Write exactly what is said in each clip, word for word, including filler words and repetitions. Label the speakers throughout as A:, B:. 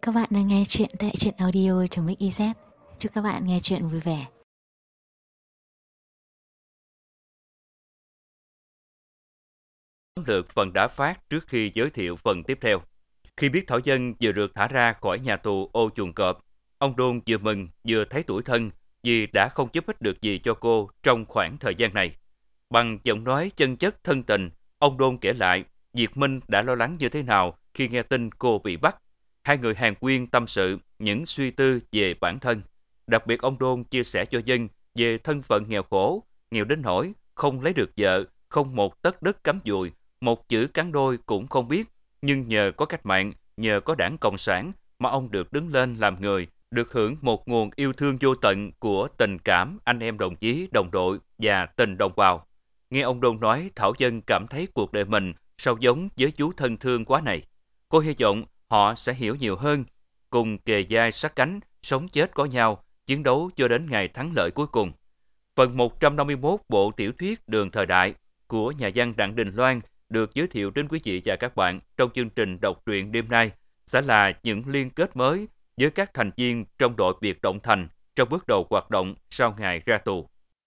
A: các bạn đang nghe chuyện tại truyện audio.mix.iz. Chúc các bạn nghe chuyện vui vẻ.
B: Lượt phần đã phát trước khi giới thiệu phần tiếp theo. Khi biết Thảo Dân vừa được thả ra khỏi nhà tù ô chuồng cọp, ông Đôn vừa mừng vừa thấy tủi thân vì đã không giúp ích được gì cho cô trong khoảng thời gian này. Bằng giọng nói chân chất thân tình, ông Đôn kể lại Diệt Minh đã lo lắng như thế nào khi nghe tin cô bị bắt. Hai người hàn huyên tâm sự những suy tư về bản thân. Đặc biệt ông Đôn chia sẻ cho Dân về thân phận nghèo khổ, nghèo đến nỗi không lấy được vợ, không một tấc đất cắm dùi, một chữ cắn đôi cũng không biết. Nhưng nhờ có cách mạng, nhờ có đảng Cộng sản mà ông được đứng lên làm người, được hưởng một nguồn yêu thương vô tận của tình cảm anh em đồng chí, đồng đội và tình đồng bào. Nghe ông Đôn nói, Thảo Dân cảm thấy cuộc đời mình sao giống với chú thân thương quá này. Cô hy vọng họ sẽ hiểu nhiều hơn, cùng kề vai sát cánh, sống chết có nhau, chiến đấu cho đến ngày thắng lợi cuối cùng. Phần một trăm năm mươi mốt bộ tiểu thuyết Đường Thời Đại của nhà văn Đặng Đình Loan được giới thiệu đến quý vị và các bạn trong chương trình đọc truyện đêm nay sẽ là những liên kết mới với các thành viên trong đội biệt động thành trong bước đầu hoạt động sau ngày ra tù.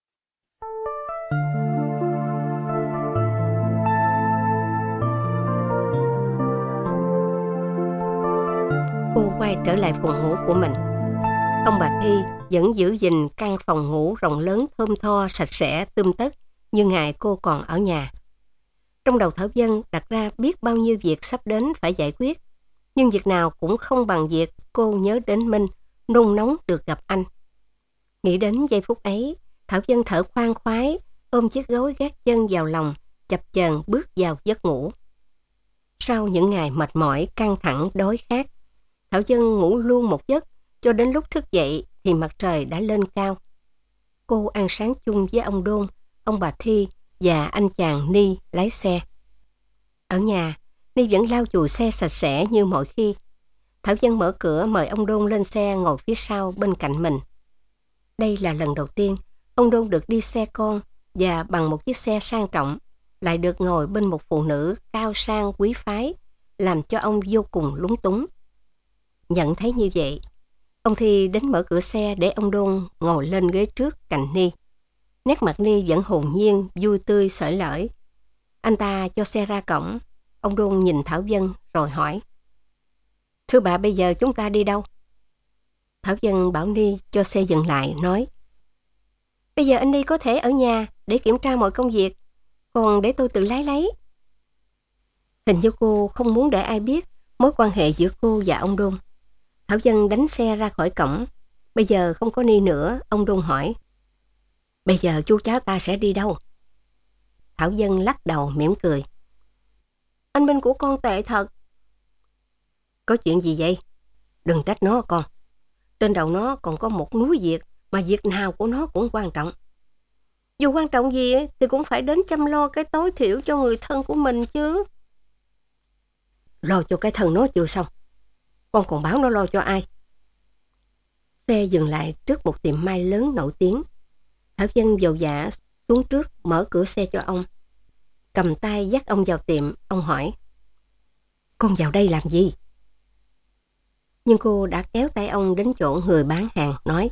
C: Cô quay trở lại phòng ngủ của mình. Ông bà Thi vẫn giữ gìn căn phòng ngủ rộng lớn thơm tho, sạch sẽ, tươm tất như ngày cô còn ở nhà. Trong đầu Thảo Dân đặt ra biết bao nhiêu việc sắp đến phải giải quyết, nhưng việc nào cũng không bằng việc cô nhớ đến Minh, nôn nóng được gặp anh. Nghĩ đến giây phút ấy, Thảo Dân thở khoan khoái, ôm chiếc gối gác chân vào lòng, chập chờn bước vào giấc ngủ. Sau những ngày mệt mỏi, căng thẳng, đói khát, Thảo Dân ngủ luôn một giấc, cho đến lúc thức dậy thì mặt trời đã lên cao. Cô ăn sáng chung với ông Đôn, ông bà Thi và anh chàng Ni lái xe. Ở nhà, Ni vẫn lau chùi xe sạch sẽ như mọi khi. Thảo Dân mở cửa mời ông Đôn lên xe ngồi phía sau bên cạnh mình. Đây là lần đầu tiên ông Đôn được đi xe con và bằng một chiếc xe sang trọng, lại được ngồi bên một phụ nữ cao sang quý phái, làm cho ông vô cùng lúng túng. Nhận thấy như vậy, ông Thi đến mở cửa xe để ông Đôn ngồi lên ghế trước cạnh Ni. Nét mặt Ni vẫn hồn nhiên, vui tươi, xởi lởi. Anh ta cho xe ra cổng. Ông Đôn nhìn Thảo Dân rồi hỏi: "Thưa bà, bây giờ chúng ta đi đâu?" Thảo Dân bảo Ni cho xe dừng lại, nói: "Bây giờ anh Ni có thể ở nhà để kiểm tra mọi công việc, còn để tôi tự lái lấy." Hình như cô không muốn để ai biết mối quan hệ giữa cô và ông Đôn. Thảo Dân đánh xe ra khỏi cổng. Bây giờ không có Ni nữa, ông Đôn hỏi: "Bây giờ chú cháu ta sẽ đi đâu?" Thảo Dân lắc đầu mỉm cười: "Anh Minh của con tệ thật." "Có chuyện gì vậy? Đừng trách nó con. Trên đầu nó còn có một núi việc, mà việc nào của nó cũng quan trọng. Dù quan trọng gì thì cũng phải đến chăm lo cái tối thiểu cho người thân của mình chứ." "Lo cho cái thân nó chưa xong, con còn báo nó lo cho ai?" Xe dừng lại trước một tiệm may lớn nổi tiếng. Thảo Dân vội vã xuống trước mở cửa xe cho ông. Cầm tay dắt ông vào tiệm, ông hỏi: "Con vào đây làm gì?" Nhưng cô đã kéo tay ông đến chỗ người bán hàng, nói: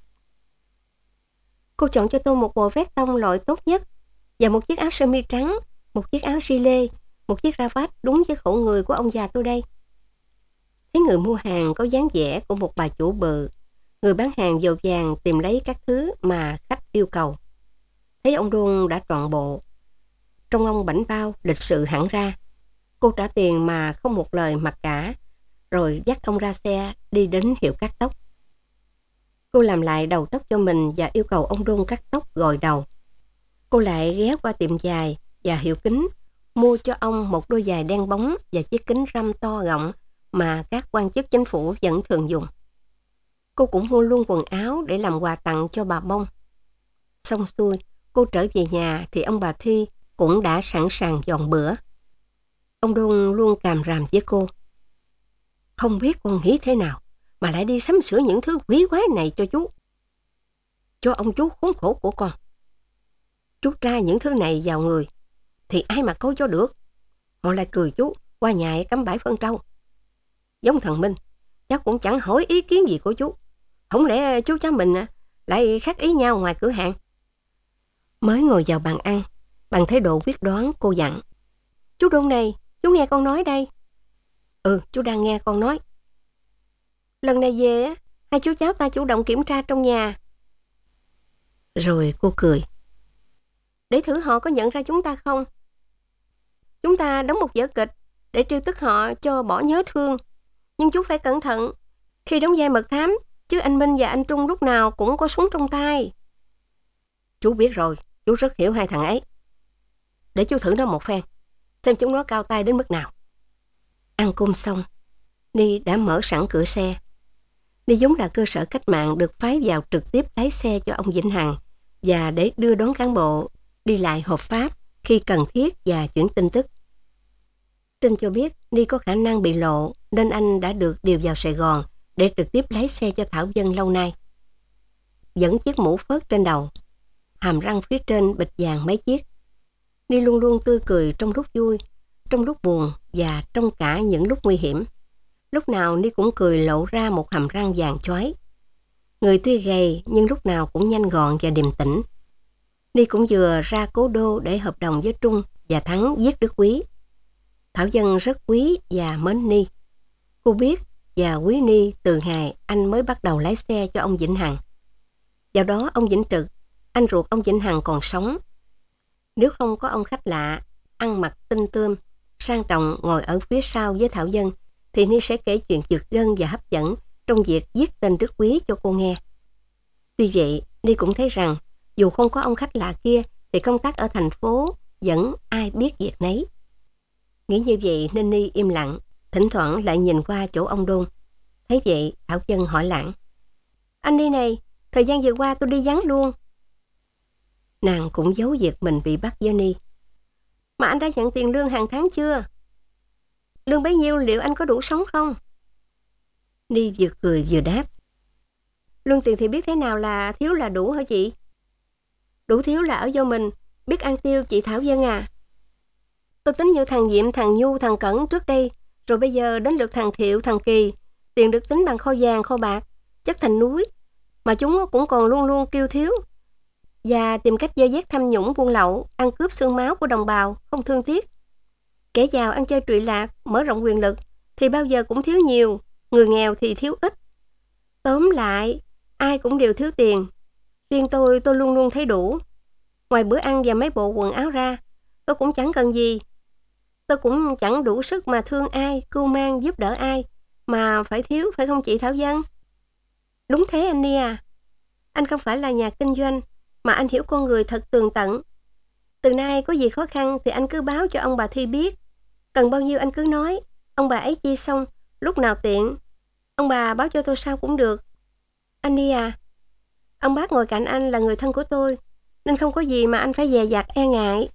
C: "Cô chọn cho tôi một bộ vest tông loại tốt nhất, và một chiếc áo sơ mi trắng, một chiếc áo gilet, một chiếc cravat đúng với khẩu người của ông già tôi đây." Thấy người mua hàng có dáng vẻ của một bà chủ bự, người bán hàng vội vàng tìm lấy các thứ mà khách yêu cầu. Thấy ông Đôn đã trọn bộ, trông ông bảnh bao, lịch sự hẳn ra. Cô trả tiền mà không một lời mặc cả, rồi dắt ông ra xe đi đến hiệu cắt tóc. Cô làm lại đầu tóc cho mình và yêu cầu ông Đôn cắt tóc gội đầu. Cô lại ghé qua tiệm giày và hiệu kính, mua cho ông một đôi giày đen bóng và chiếc kính râm to rộng mà các quan chức chính phủ vẫn thường dùng. Cô cũng mua luôn quần áo để làm quà tặng cho bà Bông. Xong xuôi, cô trở về nhà thì ông bà Thi cũng đã sẵn sàng dọn bữa. Ông Đôn luôn càm ràm với cô: "Không biết con nghĩ thế nào mà lại đi sắm sửa những thứ quý quái này cho chú. Cho ông chú khốn khổ của con. Chú tra những thứ này vào người thì ai mà coi cho được. Họ lại cười chú qua nhà cắm bãi phân trâu. Giống thằng Minh, cháu cũng chẳng hỏi ý kiến gì của chú. Không lẽ chú cháu mình lại khác ý nhau ngoài cửa hàng? Mới ngồi vào bàn ăn, bằng thái độ quyết đoán, cô dặn. Chú Đôn này, chú nghe con nói đây. Ừ, chú đang nghe con nói. Lần này về á, hai chú cháu ta chủ động kiểm tra trong nhà. Rồi cô cười. Để thử họ có nhận ra chúng ta không? Chúng ta đóng một vở kịch để trêu tức họ cho bỏ nhớ thương. Nhưng chú phải cẩn thận. Khi đóng vai mật thám, chứ anh Minh và anh Trung lúc nào cũng có súng trong tay. Chú biết rồi, chú rất hiểu hai thằng ấy. Để chú thử nó một phen, xem chúng nó cao tay đến mức nào. Ăn cơm xong, Ni đã mở sẵn cửa xe. Ni giống là cơ sở cách mạng được phái vào trực tiếp lái xe cho ông Vĩnh Hằng và để đưa đón cán bộ đi lại hợp pháp khi cần thiết và chuyển tin tức. Trinh cho biết Ni có khả năng bị lộ nên anh đã được điều vào Sài Gòn để trực tiếp lái xe cho Thảo Vân lâu nay. Dẫn chiếc mũ phớt trên đầu, hàm răng phía trên bịt vàng mấy chiếc. Ni luôn luôn tươi cười trong lúc vui, trong lúc buồn và trong cả những lúc nguy hiểm. Lúc nào Ni cũng cười lộ ra một hàm răng vàng chói. Người tuy gầy nhưng lúc nào cũng nhanh gọn và điềm tĩnh. Ni cũng vừa ra cố đô để hợp đồng với Trung và Thắng giết Đức Quý. Thảo Vân rất quý và mến Ni. Cô biết và quý Ni từ ngày anh mới bắt đầu lái xe cho ông Vĩnh Hằng. Vào đó ông Vĩnh Trực, anh ruột ông Vĩnh Hằng còn sống. Nếu không có ông khách lạ, ăn mặc tinh tươm, sang trọng ngồi ở phía sau với Thảo Vân, thì Ni sẽ kể chuyện giật gân và hấp dẫn trong việc giết tên Đức Quý cho cô nghe. Tuy vậy, Ni cũng thấy rằng dù không có ông khách lạ kia thì công tác ở thành phố vẫn ai biết việc nấy. Nghĩ như vậy nên Ni im lặng, thỉnh thoảng lại nhìn qua chỗ ông Đôn. Thấy vậy, Thảo Vân hỏi lảng. Anh Ni này, thời gian vừa qua tôi đi vắng luôn. Nàng cũng giấu việc mình bị bắt với Ni. Mà anh đã nhận tiền lương hàng tháng chưa? Lương bấy nhiêu liệu anh có đủ sống không? Ni vừa cười vừa đáp. Lương tiền thì biết thế nào là thiếu là đủ hả chị? Đủ thiếu là ở vô mình, biết ăn tiêu chị Thảo Vân à. Tôi tính như thằng Diệm, thằng Nhu, thằng Cẩn trước đây, rồi bây giờ đến lượt thằng Thiệu, thằng Kỳ. Tiền được tính bằng kho vàng, kho bạc, chất thành núi. Mà chúng cũng còn luôn luôn kêu thiếu. Và tìm cách dơ dét tham nhũng buôn lậu, ăn cướp xương máu của đồng bào, không thương tiếc. Kẻ giàu ăn chơi trụy lạc, mở rộng quyền lực, thì bao giờ cũng thiếu nhiều, người nghèo thì thiếu ít. Tóm lại, ai cũng đều thiếu tiền. Riêng tôi, tôi luôn luôn thấy đủ. Ngoài bữa ăn và mấy bộ quần áo ra, tôi cũng chẳng cần gì. Tôi cũng chẳng đủ sức mà thương ai, cưu mang, giúp đỡ ai, mà phải thiếu, phải không chị Thảo Vân? Đúng thế anh Ni à. Anh không phải là nhà kinh doanh, mà anh hiểu con người thật tường tận. Từ nay có gì khó khăn thì anh cứ báo cho ông bà Thi biết. Cần bao nhiêu anh cứ nói, ông bà ấy chi xong, lúc nào tiện. Ông bà báo cho tôi sao cũng được. Anh Ni à, ông bác ngồi cạnh anh là người thân của tôi, nên không có gì mà anh phải dè dặt e ngại.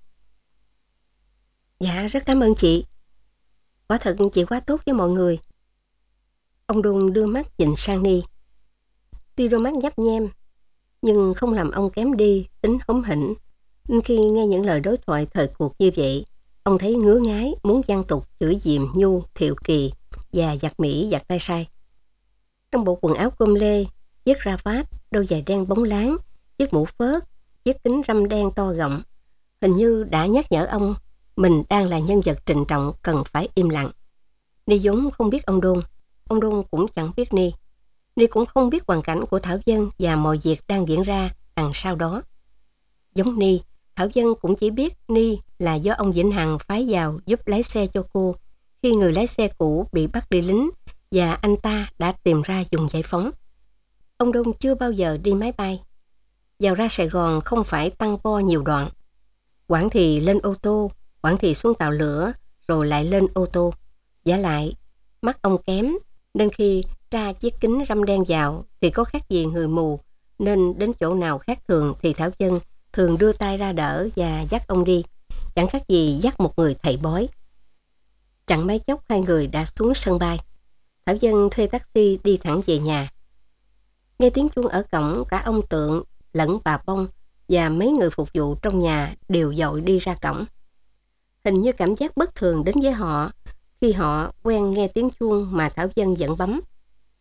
C: Dạ, rất cảm ơn chị. Quả thật chị quá tốt với mọi người. Ông Đôn đưa mắt nhìn sang Ni. Tuy đôi mắt nhấp nhem, nhưng không làm ông kém đi tính hóm hỉnh. Nên khi nghe những lời đối thoại thời cuộc như vậy, ông thấy ngứa ngái muốn gian tục chửi Diệm, Nhu, Thiệu, Kỳ và giặt Mỹ giặt tay sai. Trong bộ quần áo com lê, chiếc cravat, đôi giày đen bóng láng, chiếc mũ phớt, chiếc kính râm đen to gọng, hình như đã nhắc nhở ông mình đang là nhân vật trịnh trọng cần phải im lặng. Ni vốn không biết ông Đôn, ông Đôn cũng chẳng biết Ni. Ni cũng không biết hoàn cảnh của Thảo Vân và mọi việc đang diễn ra đằng sau đó. Giống Ni, Thảo Vân cũng chỉ biết Ni là do ông Vĩnh Hằng phái vào giúp lái xe cho cô khi người lái xe cũ bị bắt đi lính và anh ta đã tìm ra vùng giải phóng. Ông Đôn chưa bao giờ đi máy bay. Vào ra Sài Gòn không phải tăng bo nhiều đoạn. Quảng thì lên ô tô, quảng thì xuống tàu lửa, rồi lại lên ô tô. Vả lại, mắt ông kém, nên khi tra chiếc kính râm đen vào thì có khác gì người mù, nên đến chỗ nào khác thường thì Thảo Vân thường đưa tay ra đỡ và dắt ông đi, chẳng khác gì dắt một người thầy bói. Chẳng mấy chốc hai người đã xuống sân bay. Thảo Vân thuê taxi đi thẳng về nhà. Nghe tiếng chuông ở cổng, cả ông Tượng lẫn bà Bông và mấy người phục vụ trong nhà đều dội đi ra cổng. Hình như cảm giác bất thường đến với họ khi họ quen nghe tiếng chuông mà Thảo Vân vẫn bấm.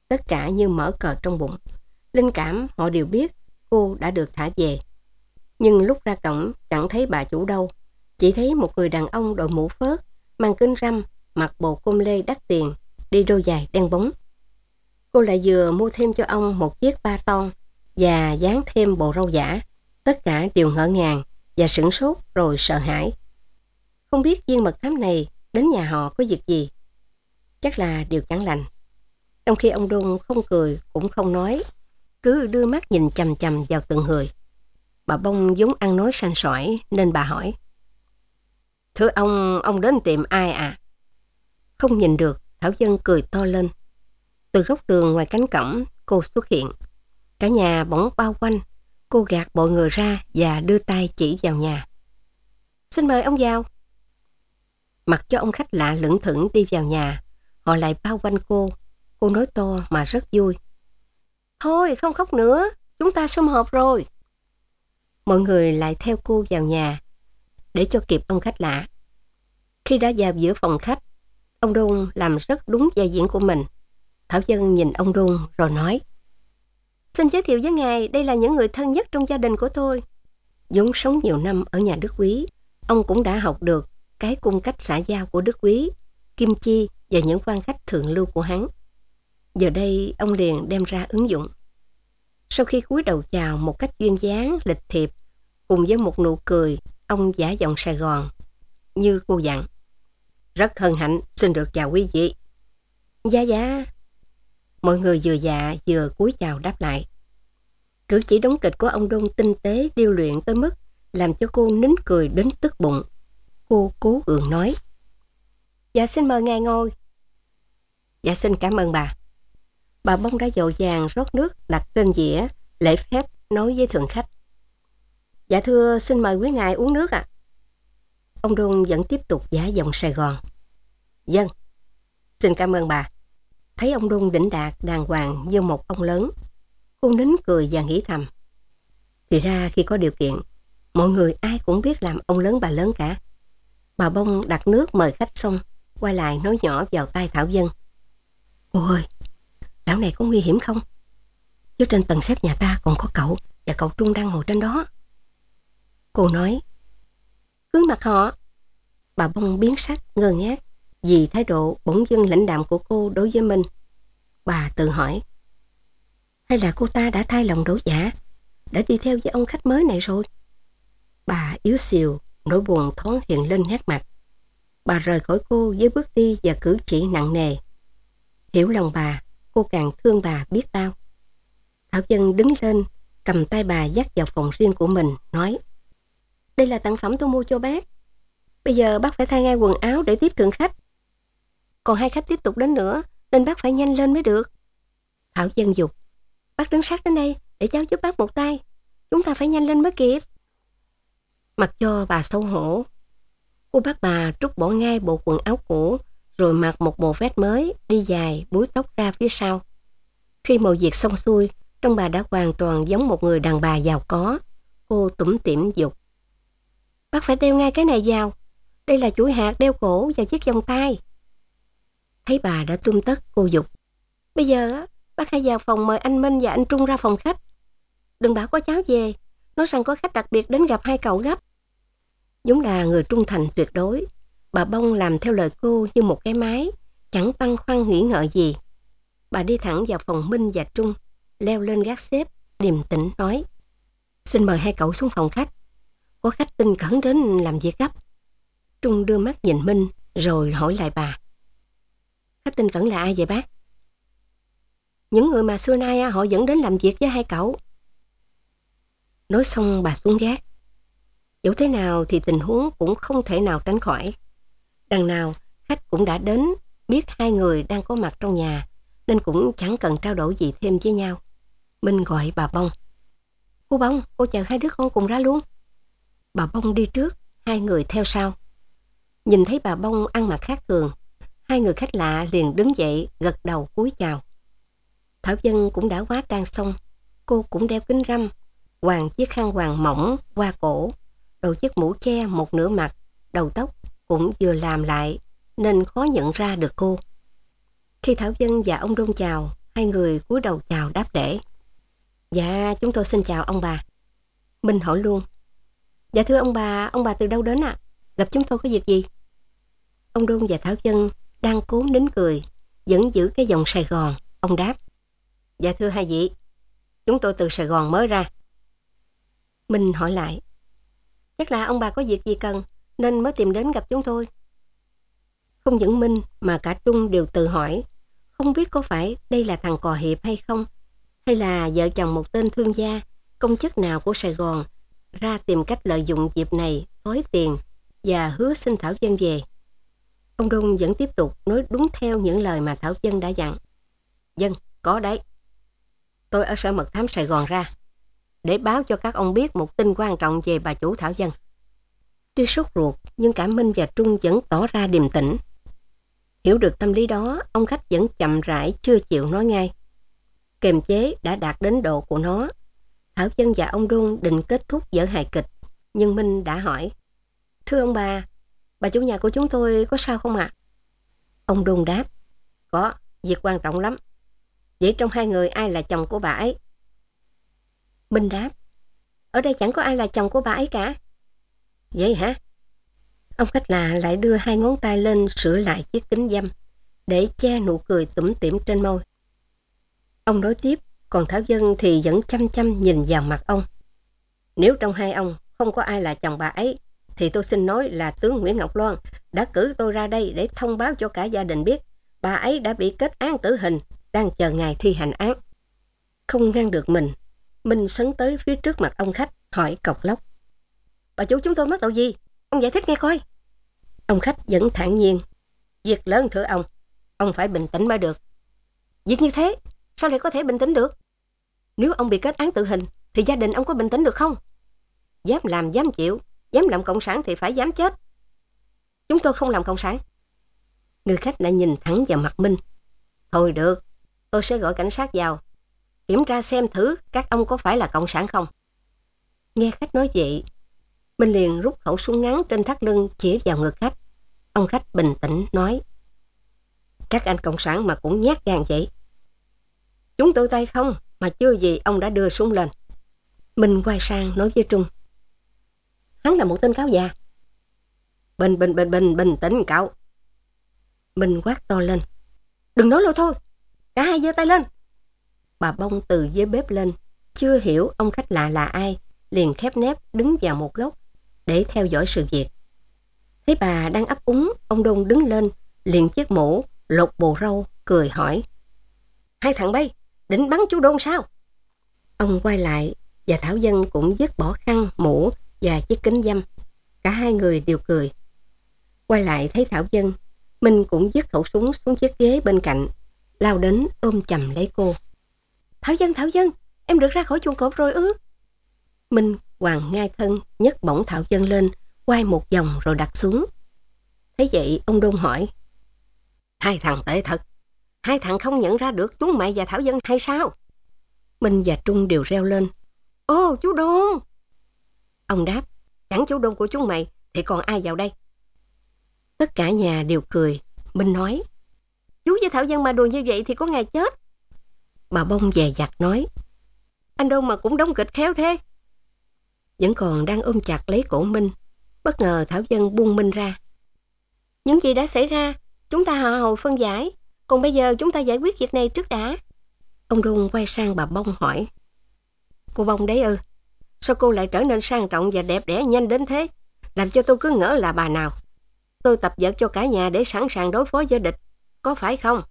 C: tất cả như mở cờ trong bụng. Linh cảm họ đều biết cô đã được thả về. Nhưng lúc ra cổng chẳng thấy bà chủ đâu. Chỉ thấy một người đàn ông đội mũ phớt, mang kính râm, mặc bộ com lê đắt tiền, đi đôi giày đen bóng. Cô lại vừa mua thêm cho ông một chiếc ba ton và dán thêm bộ râu giả. Tất cả đều ngỡ ngàng và sửng sốt rồi sợ hãi. Không biết viên mật thám này đến nhà họ có việc gì. Chắc là điều chẳng lành. Trong khi ông Đôn không cười cũng không nói, cứ đưa mắt nhìn chằm chằm vào từng người. Bà Bông vốn ăn nói sanh sỏi nên bà hỏi: "Thưa ông, ông đến tìm ai à?" Không nhìn được, Thảo Dân cười to lên. Từ góc tường ngoài cánh cổng, cô xuất hiện. Cả nhà bỗng bao quanh. Cô gạt mọi người ra và đưa tay chỉ vào nhà. "Xin mời ông vào." Mặc cho ông khách lạ lững thững đi vào nhà, họ lại bao quanh cô. Cô nói to mà rất vui: "Thôi không khóc nữa, chúng ta sum họp rồi." Mọi người lại theo cô vào nhà để cho kịp ông khách lạ. Khi đã vào giữa phòng khách, ông Đôn làm rất đúng vai diễn của mình. Thảo Dân nhìn ông Đôn rồi nói: "Xin giới thiệu với ngài, đây là những người thân nhất trong gia đình của tôi." Vốn sống nhiều năm ở nhà Đức Quý, ông cũng đã học được cái cung cách xã giao của Đức Quý, Kim Chi và những quan khách thượng lưu của hắn. Giờ đây ông liền đem ra ứng dụng. Sau khi cúi đầu chào một cách duyên dáng, lịch thiệp, cùng với một nụ cười, ông giả giọng Sài Gòn, như cô dặn: "Rất hân hạnh xin được chào quý vị." "Dạ dạ." Mọi người vừa dạ vừa cúi chào đáp lại. Cử chỉ đóng kịch của ông Đôn tinh tế điêu luyện tới mức làm cho cô nín cười đến tức bụng. Cô cố gượng nói: "Dạ xin mời ngài ngồi." "Dạ xin cảm ơn bà." Bà Bông đã dội vàng rót nước đặt trên dĩa, lễ phép nói với thượng khách: "Dạ thưa, xin mời quý ngài uống nước ạ." À. Ông Đôn vẫn tiếp tục giả giọng Sài Gòn: "Vâng, xin cảm ơn bà." Thấy ông Đôn đỉnh đạt đàng hoàng như một ông lớn, cô nín cười và nghĩ thầm: thì ra khi có điều kiện, mọi người ai cũng biết làm ông lớn bà lớn cả. Bà Bông đặt nước mời khách xong, quay lại nói nhỏ vào tai Thảo Dân: "Cô ơi, đảo này có nguy hiểm không? Chứ trên tầng xếp nhà ta còn có cậu và cậu Trung đang ngồi trên đó." Cô nói: "Cứ mặc họ." Bà Bông biến sắc ngơ ngác vì thái độ bỗng dưng lãnh đạm của cô đối với mình. Bà tự hỏi: hay là cô ta đã thay lòng đổi dạ, đã đi theo với ông khách mới này rồi? Bà yếu xìu, nỗi buồn thoáng hiện lên nét mặt. Bà rời khỏi cô với bước đi và cử chỉ nặng nề. Hiểu lòng bà, cô càng thương bà biết bao. Thảo Dân đứng lên, cầm tay bà dắt vào phòng riêng của mình, nói: "Đây là tặng phẩm tôi mua cho bác. Bây giờ bác phải thay ngay quần áo để tiếp thượng khách. Còn hai khách tiếp tục đến nữa, nên bác phải nhanh lên mới được." Thảo Dân dục: "Bác đứng sát đến đây để cháu giúp bác một tay. Chúng ta phải nhanh lên mới kịp." Mặc cho bà xấu hổ, cô bắt bà trút bỏ ngay bộ quần áo cũ, rồi mặc một bộ vest mới, đi dài, búi tóc ra phía sau. Khi mọi việc xong xuôi, trông bà đã hoàn toàn giống một người đàn bà giàu có. Cô tủm tỉm dục: "Bác phải đeo ngay cái này vào. Đây là chuỗi hạt đeo cổ và chiếc vòng tay." Thấy bà đã tươm tất, cô dục: "Bây giờ bác hãy vào phòng mời anh Minh và anh Trung ra phòng khách. Đừng bảo có cháu về, nói rằng có khách đặc biệt đến gặp hai cậu gấp." Giống là người trung thành tuyệt đối, bà Bông làm theo lời cô như một cái máy, chẳng băn khoăn nghĩ ngợi gì. Bà đi thẳng vào phòng Minh và Trung, leo lên gác xếp, điềm tĩnh nói: "Xin mời hai cậu xuống phòng khách. Có khách tin cẩn đến làm việc gấp." Trung đưa mắt nhìn Minh, rồi hỏi lại bà: "Khách tin cẩn là ai vậy bác?" "Những người mà xưa nay họ dẫn đến làm việc với hai cậu." Nói xong bà xuống gác. Dẫu thế nào thì tình huống cũng không thể nào tránh khỏi. Đằng nào khách cũng đã đến, biết hai người đang có mặt trong nhà, nên cũng chẳng cần trao đổi gì thêm với nhau. Minh gọi bà Bông: "Cô Bông, cô chờ hai đứa con cùng ra luôn." Bà Bông đi trước, hai người theo sau. Nhìn thấy bà Bông ăn mặc khác thường, hai người khách lạ liền đứng dậy, gật đầu cúi chào. Thảo Dân cũng đã hóa trang xong. Cô cũng đeo kính râm, quàng chiếc khăn quàng mỏng qua cổ, đội chiếc mũ che một nửa mặt, đầu tóc cũng vừa làm lại nên khó nhận ra được cô. Khi Thảo Dân và ông Đôn chào, Hai người cúi đầu chào đáp lễ. Dạ, chúng tôi xin chào ông bà. Minh hỏi luôn. Dạ thưa ông bà, ông bà từ đâu đến ạ? À? Gặp chúng tôi có việc gì? Ông Đôn và Thảo Dân đang cố nín cười, vẫn giữ cái giọng Sài Gòn. Ông đáp. Dạ thưa hai vị, chúng tôi từ Sài Gòn mới ra. Minh hỏi lại. Chắc là ông bà có việc gì cần nên mới tìm đến gặp chúng tôi. Không những Minh mà cả Trung đều tự hỏi, không biết có phải đây là thằng cò hiệp hay không, hay là vợ chồng một tên thương gia, công chức nào của Sài Gòn ra tìm cách lợi dụng dịp này xói tiền và hứa xin Thảo Dân về. Ông Đôn vẫn tiếp tục nói đúng theo những lời mà Thảo Dân đã dặn. Dân, có đấy. Tôi ở sở mật thám Sài Gòn ra để báo cho các ông biết một tin quan trọng về bà chủ Thảo Dân. Tuy sốt ruột nhưng cả Minh và Trung vẫn tỏ ra điềm tĩnh. Hiểu được tâm lý đó, ông khách vẫn chậm rãi chưa chịu nói ngay. Kiềm chế đã đạt đến độ của nó. Thảo Dân và ông Đôn định kết thúc vở hài kịch, nhưng Minh đã hỏi. Thưa ông bà, bà chủ nhà của chúng tôi có sao không ạ? À? Ông Đôn đáp. Có, việc quan trọng lắm. Vậy trong hai người ai là chồng của bà ấy? Minh đáp. Ở đây chẳng có ai là chồng của bà ấy cả. Vậy hả? Ông khách lạ lại đưa hai ngón tay lên sửa lại chiếc kính dâm để che nụ cười tủm tỉm trên môi. Ông nói tiếp, còn Thảo Dân thì vẫn chăm chăm nhìn vào mặt ông. Nếu trong hai ông không có ai là chồng bà ấy, thì tôi xin nói là tướng Nguyễn Ngọc Loan đã cử tôi ra đây để thông báo cho cả gia đình biết bà ấy đã bị kết án tử hình, đang chờ ngày thi hành án. Không ngăn được mình, Minh sấn tới phía trước mặt ông khách, hỏi cộc lốc. Bà chủ chúng tôi mắc tội gì? Ông giải thích nghe coi. Ông khách vẫn thản nhiên. Việc lớn thưa ông, ông phải bình tĩnh mới được. Việc như thế, sao lại có thể bình tĩnh được? Nếu ông bị kết án tử hình, thì gia đình ông có bình tĩnh được không? Dám làm dám chịu, dám làm cộng sản thì phải dám chết. Chúng tôi không làm cộng sản. Người khách lại nhìn thẳng vào mặt Minh. Thôi được, tôi sẽ gọi cảnh sát vào, kiểm tra xem thử các ông có phải là cộng sản không. Nghe khách nói vậy, Minh liền rút khẩu súng ngắn trên thắt lưng chỉ vào ngực khách. Ông khách bình tĩnh nói. Các anh cộng sản mà cũng nhát gan vậy. Chúng tôi tay không, mà chưa gì ông đã đưa súng lên. Minh quay sang nói với Trung. Hắn là một tên cáo già. Bình bình bình bình bình tĩnh cậu. Minh quát to lên. Đừng nói lôi thôi, cả hai giơ tay lên. Bà Bông từ dưới bếp lên, chưa hiểu ông khách lạ là ai, liền khép nép đứng vào một góc để theo dõi sự việc. Thấy bà đang ấp úng, ông Đôn đứng lên, liền chiếc mũ, lột bồ râu, cười hỏi. Hai thằng bay, định bắn chú Đôn sao? Ông quay lại, và Thảo Dân cũng dứt bỏ khăn, mũ và chiếc kính dâm. Cả hai người đều cười. Quay lại thấy Thảo Dân, Minh cũng dứt khẩu súng xuống chiếc ghế bên cạnh, lao đến ôm chầm lấy cô. Thảo Dân, Thảo Dân, em được ra khỏi chuồng cọp rồi ư? Minh hoàng ngai thân, nhấc bổng Thảo Dân lên, quay một vòng rồi đặt xuống. Thấy vậy, ông Đôn hỏi. Hai thằng tệ thật. Hai thằng không nhận ra được chú mày và Thảo Dân hay sao? Minh và Trung đều reo lên. Ô, chú Đôn! Ông đáp. Chẳng chú Đôn của chúng mày thì còn ai vào đây? Tất cả nhà đều cười. Minh nói. Chú với Thảo Dân mà đùa như vậy thì có ngày chết. Bà Bông dè dặt nói. Anh Đôn mà cũng đóng kịch khéo thế. Vẫn còn đang ôm chặt lấy cổ Minh. Bất ngờ Thảo Dân buông Minh ra. Những gì đã xảy ra, chúng ta hạ hồi phân giải. Còn bây giờ chúng ta giải quyết việc này trước đã. Ông Đôn quay sang bà Bông hỏi. Cô Bông đấy ư? Sao cô lại trở nên sang trọng và đẹp đẽ nhanh đến thế? Làm cho tôi cứ ngỡ là bà nào. Tôi tập dượt cho cả nhà để sẵn sàng đối phó với địch. Có phải không?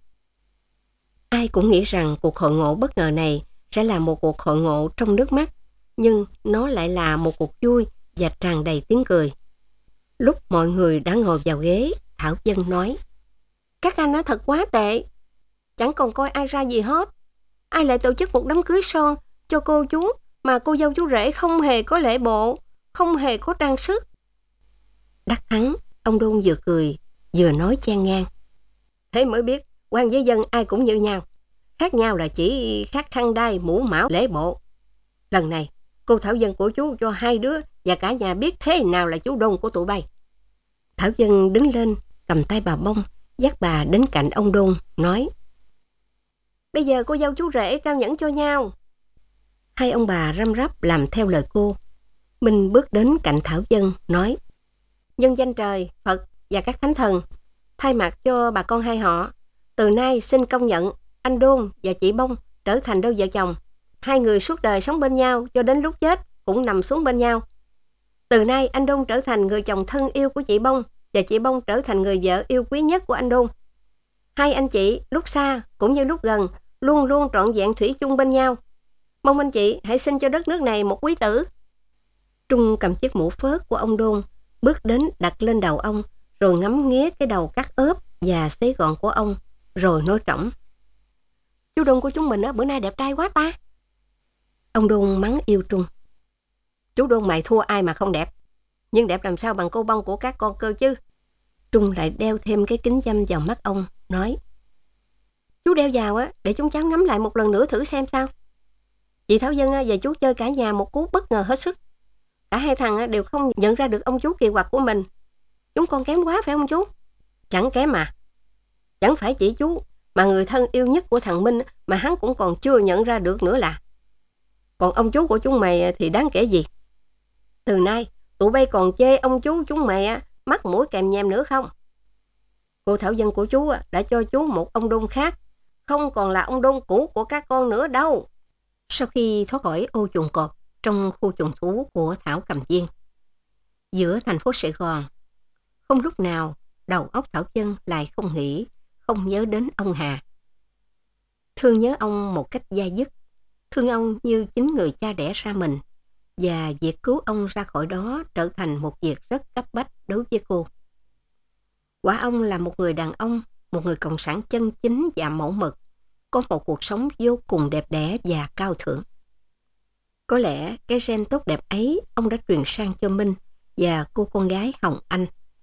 C: Ai cũng nghĩ rằng cuộc hội ngộ bất ngờ này sẽ là một cuộc hội ngộ trong nước mắt. Nhưng nó lại là một cuộc vui và tràn đầy tiếng cười. Lúc mọi người đã ngồi vào ghế, Thảo Dân nói. Các anh nói thật quá tệ. Chẳng còn coi ai ra gì hết. Ai lại tổ chức một đám cưới son cho cô chú mà cô dâu chú rể không hề có lễ bộ, không hề có trang sức. Đắc thắng, ông Đôn vừa cười, vừa nói chen ngang. Thế mới biết, quan với dân ai cũng như nhau. Khác nhau là chỉ khác khăn đai, mũ mão, lễ bộ. Lần này, cô Thảo Dân của chú cho hai đứa và cả nhà biết thế nào là chú Đôn của tụi bay. Thảo Dân đứng lên, cầm tay bà Bông, dắt bà đến cạnh ông Đôn, nói. Bây giờ cô dâu chú rể trao nhẫn cho nhau. Hai ông bà răm rắp làm theo lời cô. Minh bước đến cạnh Thảo Dân, nói: Nhân danh trời, Phật và các thánh thần, thay mặt cho bà con hai họ, từ nay xin công nhận anh Đôn và chị Bông trở thành đôi vợ chồng. Hai người suốt đời sống bên nhau, cho đến lúc chết cũng nằm xuống bên nhau. Từ nay anh Đôn trở thành người chồng thân yêu của chị Bông, và chị Bông trở thành người vợ yêu quý nhất của anh Đôn. Hai anh chị lúc xa cũng như lúc gần luôn luôn trọn vẹn thủy chung bên nhau. Mong anh chị hãy sinh cho đất nước này một quý tử. Trung cầm chiếc mũ phớt của ông Đôn, bước đến đặt lên đầu ông, rồi ngắm nghía cái đầu cắt ốp và xế gọn của ông, rồi nói trỏng: Chú Đôn của chúng mình á, bữa nay đẹp trai quá ta. Ông Đôn mắng yêu Trung: Chú Đôn mày thua ai mà không đẹp, nhưng đẹp làm sao bằng cô Bông của các con cơ chứ. Trung lại đeo thêm cái kính dâm vào mắt ông, nói: Chú đeo vào á, để chúng cháu ngắm lại một lần nữa thử xem sao. Chị Thảo Dân và chú chơi cả nhà một cú bất ngờ hết sức. Cả hai thằng đều không nhận ra được ông chú kỳ quặc của mình. Chúng con kém quá phải không chú? Chẳng kém mà. Chẳng phải chỉ chú, mà người thân yêu nhất của thằng Minh mà hắn cũng còn chưa nhận ra được nữa là. Còn ông chú của chúng mày thì đáng kể gì? Từ nay, tụi bay còn chê ông chú chúng mày mắt mũi kèm nhèm nữa không? Cô Thảo Dân của chú đã cho chú một ông Đôn khác, không còn là ông Đôn cũ của các con nữa đâu. Sau khi thoát khỏi ô chuồng cọp trong khu chuồng thú của Thảo Cầm Viên, giữa thành phố Sài Gòn, không lúc nào đầu óc Thảo Dân lại không nghĩ, không nhớ đến ông Hà. Thương nhớ ông một cách dai dứt, thương ông như chính người cha đẻ ra mình, và việc cứu ông ra khỏi đó trở thành một việc rất cấp bách đối với cô. Quả ông là một người đàn ông, một người cộng sản chân chính và mẫu mực, có một cuộc sống vô cùng đẹp đẽ và cao thượng. Có lẽ cái gen tốt đẹp ấy ông đã truyền sang cho Minh và cô con gái Hồng Anh.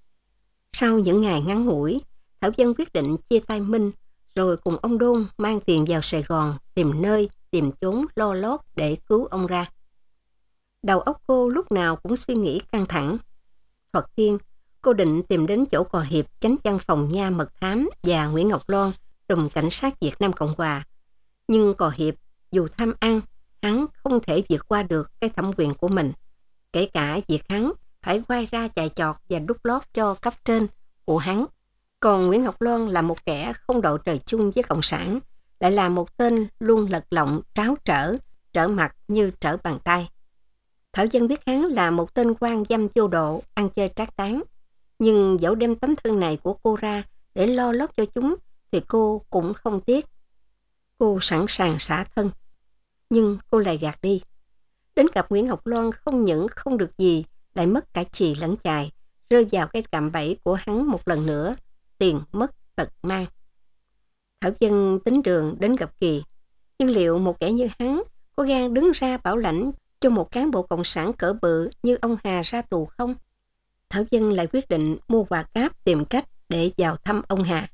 C: Sau những ngày ngắn ngủi, Thảo Dân quyết định chia tay Minh, rồi cùng ông Đôn mang tiền vào Sài Gòn tìm nơi, tìm chốn lo lót để cứu ông ra. Đầu óc cô lúc nào cũng suy nghĩ căng thẳng. Thoạt tiên, cô định tìm đến chỗ Cò Hiệp, chánh văn phòng nha mật thám, và Nguyễn Ngọc Loan, trùm cảnh sát Việt Nam Cộng Hòa. Nhưng Cò Hiệp, dù tham ăn, hắn không thể vượt qua được cái thẩm quyền của mình, kể cả việc hắn phải quay ra chạy chọt và đút lót cho cấp trên của hắn. Còn Nguyễn Ngọc Loan là một kẻ không đội trời chung với Cộng sản, lại là một tên luôn lật lọng, tráo trở, trở mặt như trở bàn tay. Thảo Dân biết hắn là một tên quan dâm vô độ, ăn chơi trác tán, nhưng dẫu đem tấm thân này của cô ra để lo lót cho chúng thì cô cũng không tiếc. Cô sẵn sàng xả thân, nhưng cô lại gạt đi. Đến gặp Nguyễn Ngọc Loan không những không được gì, lại mất cả chì lẫn chài, rơi vào cái cạm bẫy của hắn một lần nữa, tiền mất tật mang. Thảo Dân tính đường đến gặp Kỳ, nhưng liệu một kẻ như hắn có gan đứng ra bảo lãnh cho một cán bộ cộng sản cỡ bự như ông Hà ra tù không? Thảo Dân lại quyết định mua quà cáp tìm cách để vào thăm ông Hà.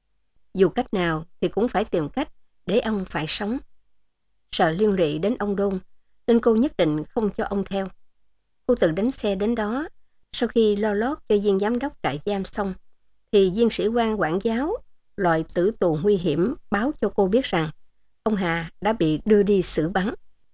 C: Dù cách nào thì cũng phải tìm cách để ông phải sống. Sợ liên lụy đến ông Đôn, nên cô nhất định không cho ông theo. Cô tự đánh xe đến đó. Sau khi lo lót cho viên giám đốc trại giam xong, thì viên sĩ quan quản giáo, loại tử tù nguy hiểm, báo cho cô biết rằng ông Hà đã bị đưa đi xử bắn.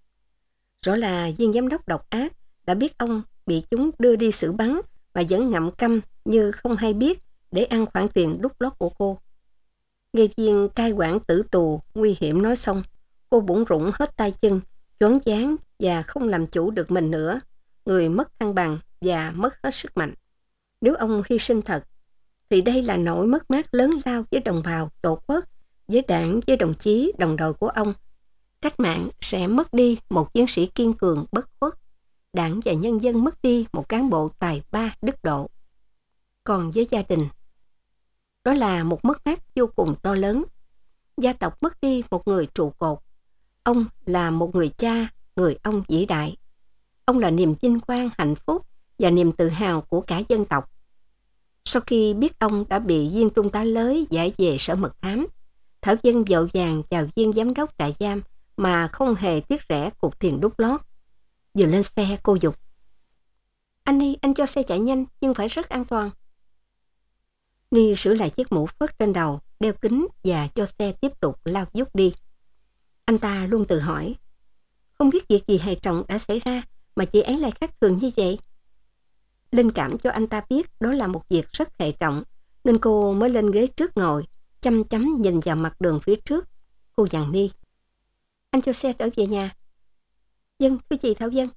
C: Rõ là viên giám đốc độc ác đã biết ông bị chúng đưa đi xử bắn mà vẫn ngậm câm như không hay biết để ăn khoản tiền đút lót của cô. Nghe viên cai quản tử tù nguy hiểm nói xong, cô bủn rủn hết tay chân, choáng váng và không làm chủ được mình nữa. Người mất thăng bằng và mất hết sức mạnh. Nếu ông hy sinh thật, thì đây là nỗi mất mát lớn lao với đồng bào, tổ quốc, với đảng, với đồng chí, đồng đội của ông. Cách mạng sẽ mất đi một chiến sĩ kiên cường bất khuất. Đảng và nhân dân mất đi một cán bộ tài ba đức độ. Còn với gia đình, đó là một mất mát vô cùng to lớn. Gia tộc mất đi một người trụ cột. Ông là một người cha, người ông vĩ đại. Ông là niềm vinh quang, hạnh phúc và niềm tự hào của cả dân tộc. Sau khi biết ông đã bị viên trung tá Lới giải về sở mật thám, Thảo Dân vội vàng chào viên giám đốc trại giam mà không hề tiếc rẻ cục tiền đút lót. Vừa lên xe cô dục: "Anh Ni, anh cho xe chạy nhanh nhưng phải rất an toàn." Ni sửa lại chiếc mũ phớt trên đầu, đeo kính và cho xe tiếp tục lao vút đi. Anh ta luôn tự hỏi, không biết việc gì hệ trọng đã xảy ra mà chị ấy lại khác thường như vậy. Linh cảm cho anh ta biết đó là một việc rất hệ trọng, nên cô mới lên ghế trước ngồi, chăm chăm nhìn vào mặt đường phía trước. Cô dặn đi, anh cho xe trở về nhà. Vâng, thưa chị Thảo Dân.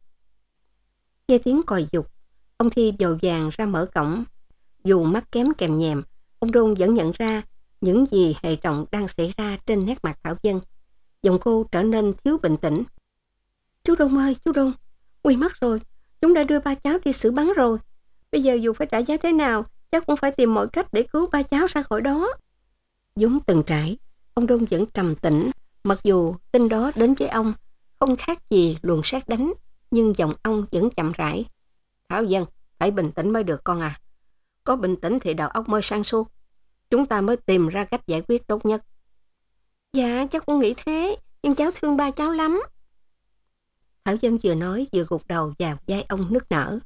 C: Nghe tiếng còi giục, ông Thi vội vàng ra mở cổng. Dù mắt kém kèm nhèm, ông Đôn vẫn nhận ra những gì hệ trọng đang xảy ra trên nét mặt Thảo Dân. Giọng cô trở nên thiếu bình tĩnh. Chú Đôn ơi, chú Đôn, nguy mất rồi. Chúng đã đưa ba cháu đi xử bắn rồi. Bây giờ dù phải trả giá thế nào, cháu cũng phải tìm mọi cách để cứu ba cháu ra khỏi đó. Vốn từng trải, ông Đôn vẫn trầm tĩnh. Mặc dù tin đó đến với ông không khác gì luồng sét đánh, nhưng giọng ông vẫn chậm rãi. Thảo Dân, phải bình tĩnh mới được con à. Có bình tĩnh thì đầu óc mới sáng suốt. Chúng ta mới tìm ra cách giải quyết tốt nhất. Dạ, cháu cũng nghĩ thế, nhưng cháu thương ba cháu lắm. Thảo Dân vừa nói vừa gục đầu vào vai ông nức nở.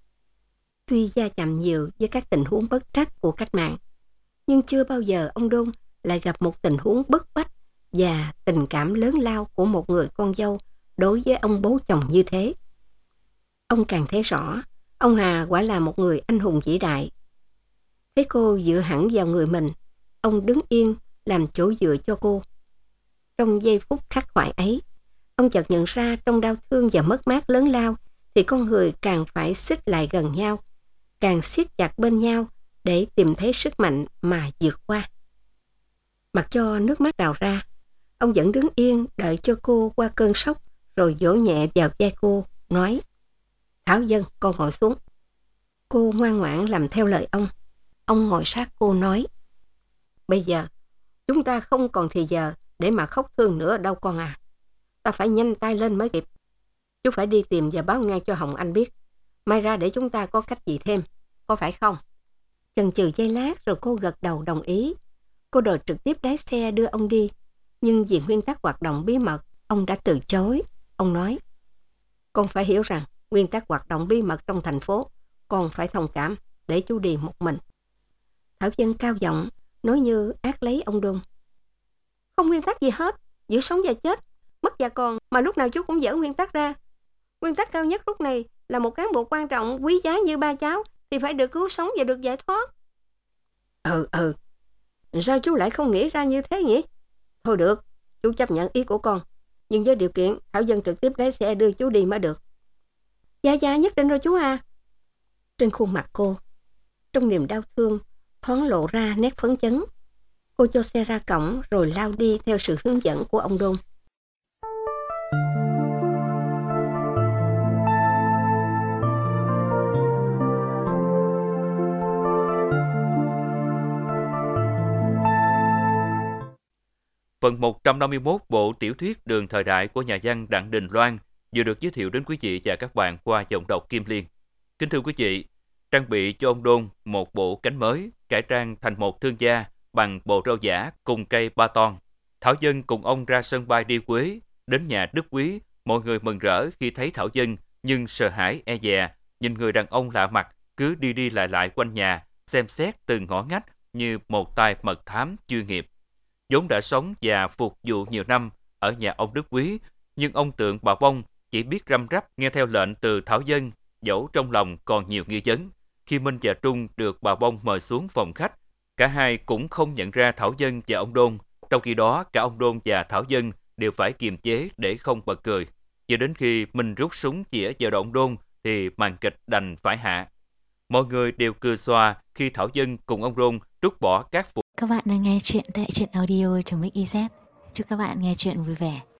C: Tuy va chạm nhiều với các tình huống bất trắc của cách mạng, nhưng chưa bao giờ ông Đôn lại gặp một tình huống bức bách và tình cảm lớn lao của một người con dâu đối với ông bố chồng như thế. Ông càng thấy rõ, ông Hà quả là một người anh hùng vĩ đại. Thấy cô dựa hẳn vào người mình, ông đứng yên làm chỗ dựa cho cô. Trong giây phút khắc khoải ấy, ông chợt nhận ra trong đau thương và mất mát lớn lao thì con người càng phải xích lại gần nhau, càng siết chặt bên nhau để tìm thấy sức mạnh mà vượt qua. Mặc cho nước mắt trào ra, ông vẫn đứng yên đợi cho cô qua cơn sốc, rồi vỗ nhẹ vào vai cô, nói: Thảo Dân, con ngồi xuống. Cô ngoan ngoãn làm theo lời ông. Ông ngồi sát cô nói: Bây giờ, chúng ta không còn thì giờ để mà khóc thương nữa đâu con à. Ta phải nhanh tay lên mới kịp. Chú phải đi tìm và báo ngay cho Hồng Anh biết. May ra để chúng ta có cách gì thêm, có phải không? Chần chừ giây lát rồi cô gật đầu đồng ý. Cô đòi trực tiếp lái xe đưa ông đi, nhưng vì nguyên tắc hoạt động bí mật, ông đã từ chối. Ông nói: Con phải hiểu rằng nguyên tắc hoạt động bí mật trong thành phố, con phải thông cảm, để chú đi một mình. Thảo Dân cao giọng, nói như ác lấy ông Đôn: Không nguyên tắc gì hết, giữa sống và chết, mất và còn mà lúc nào chú cũng dỡ nguyên tắc ra. Nguyên tắc cao nhất lúc này là một cán bộ quan trọng quý giá như ba cháu thì phải được cứu sống và được giải thoát. Ừ, ừ, sao chú lại không nghĩ ra như thế nhỉ? Thôi được, chú chấp nhận ý của con, nhưng với điều kiện Thảo Dân trực tiếp lái xe đưa chú đi mới được. Dạ dạ, nhất định rồi chú à. Trên khuôn mặt cô, trong niềm đau thương, thoáng lộ ra nét phấn chấn. Cô cho xe ra cổng rồi lao đi theo sự hướng dẫn của ông Đôn.
B: Phần một trăm năm mươi mốt bộ tiểu thuyết Đường thời đại của nhà văn Đặng Đình Loan vừa được giới thiệu đến quý vị và các bạn qua giọng đọc Kim Liên. Kính thưa quý vị, trang bị cho ông Đôn một bộ cánh mới, cải trang thành một thương gia bằng bộ rau giả cùng cây ba ton. Thảo Dân cùng ông ra sân bay đi Quế, đến nhà Đức Quý, mọi người mừng rỡ khi thấy Thảo Dân, nhưng sợ hãi e dè, nhìn người đàn ông lạ mặt cứ đi đi lại lại quanh nhà, xem xét từng ngõ ngách như một tay mật thám chuyên nghiệp. Vốn đã sống và phục vụ nhiều năm ở nhà ông Đức Quý, nhưng ông Tượng bà Bông chỉ biết răm rắp nghe theo lệnh từ Thảo Dân, dẫu trong lòng còn nhiều nghi vấn. Khi Minh và Trung được bà Bông mời xuống phòng khách, cả hai cũng không nhận ra Thảo Dân và ông Đôn. Trong khi đó, cả ông Đôn và Thảo Dân đều phải kiềm chế để không bật cười. Cho đến khi Minh rút súng chĩa vào đầu ông Đôn thì màn kịch đành phải hạ. Mọi người đều cười xòa khi Thảo Dân cùng ông Đôn trút bỏ các phụ.
A: Các bạn đang nghe chuyện tại truyện audio chấm ích i zét. Chúc các bạn nghe chuyện vui vẻ.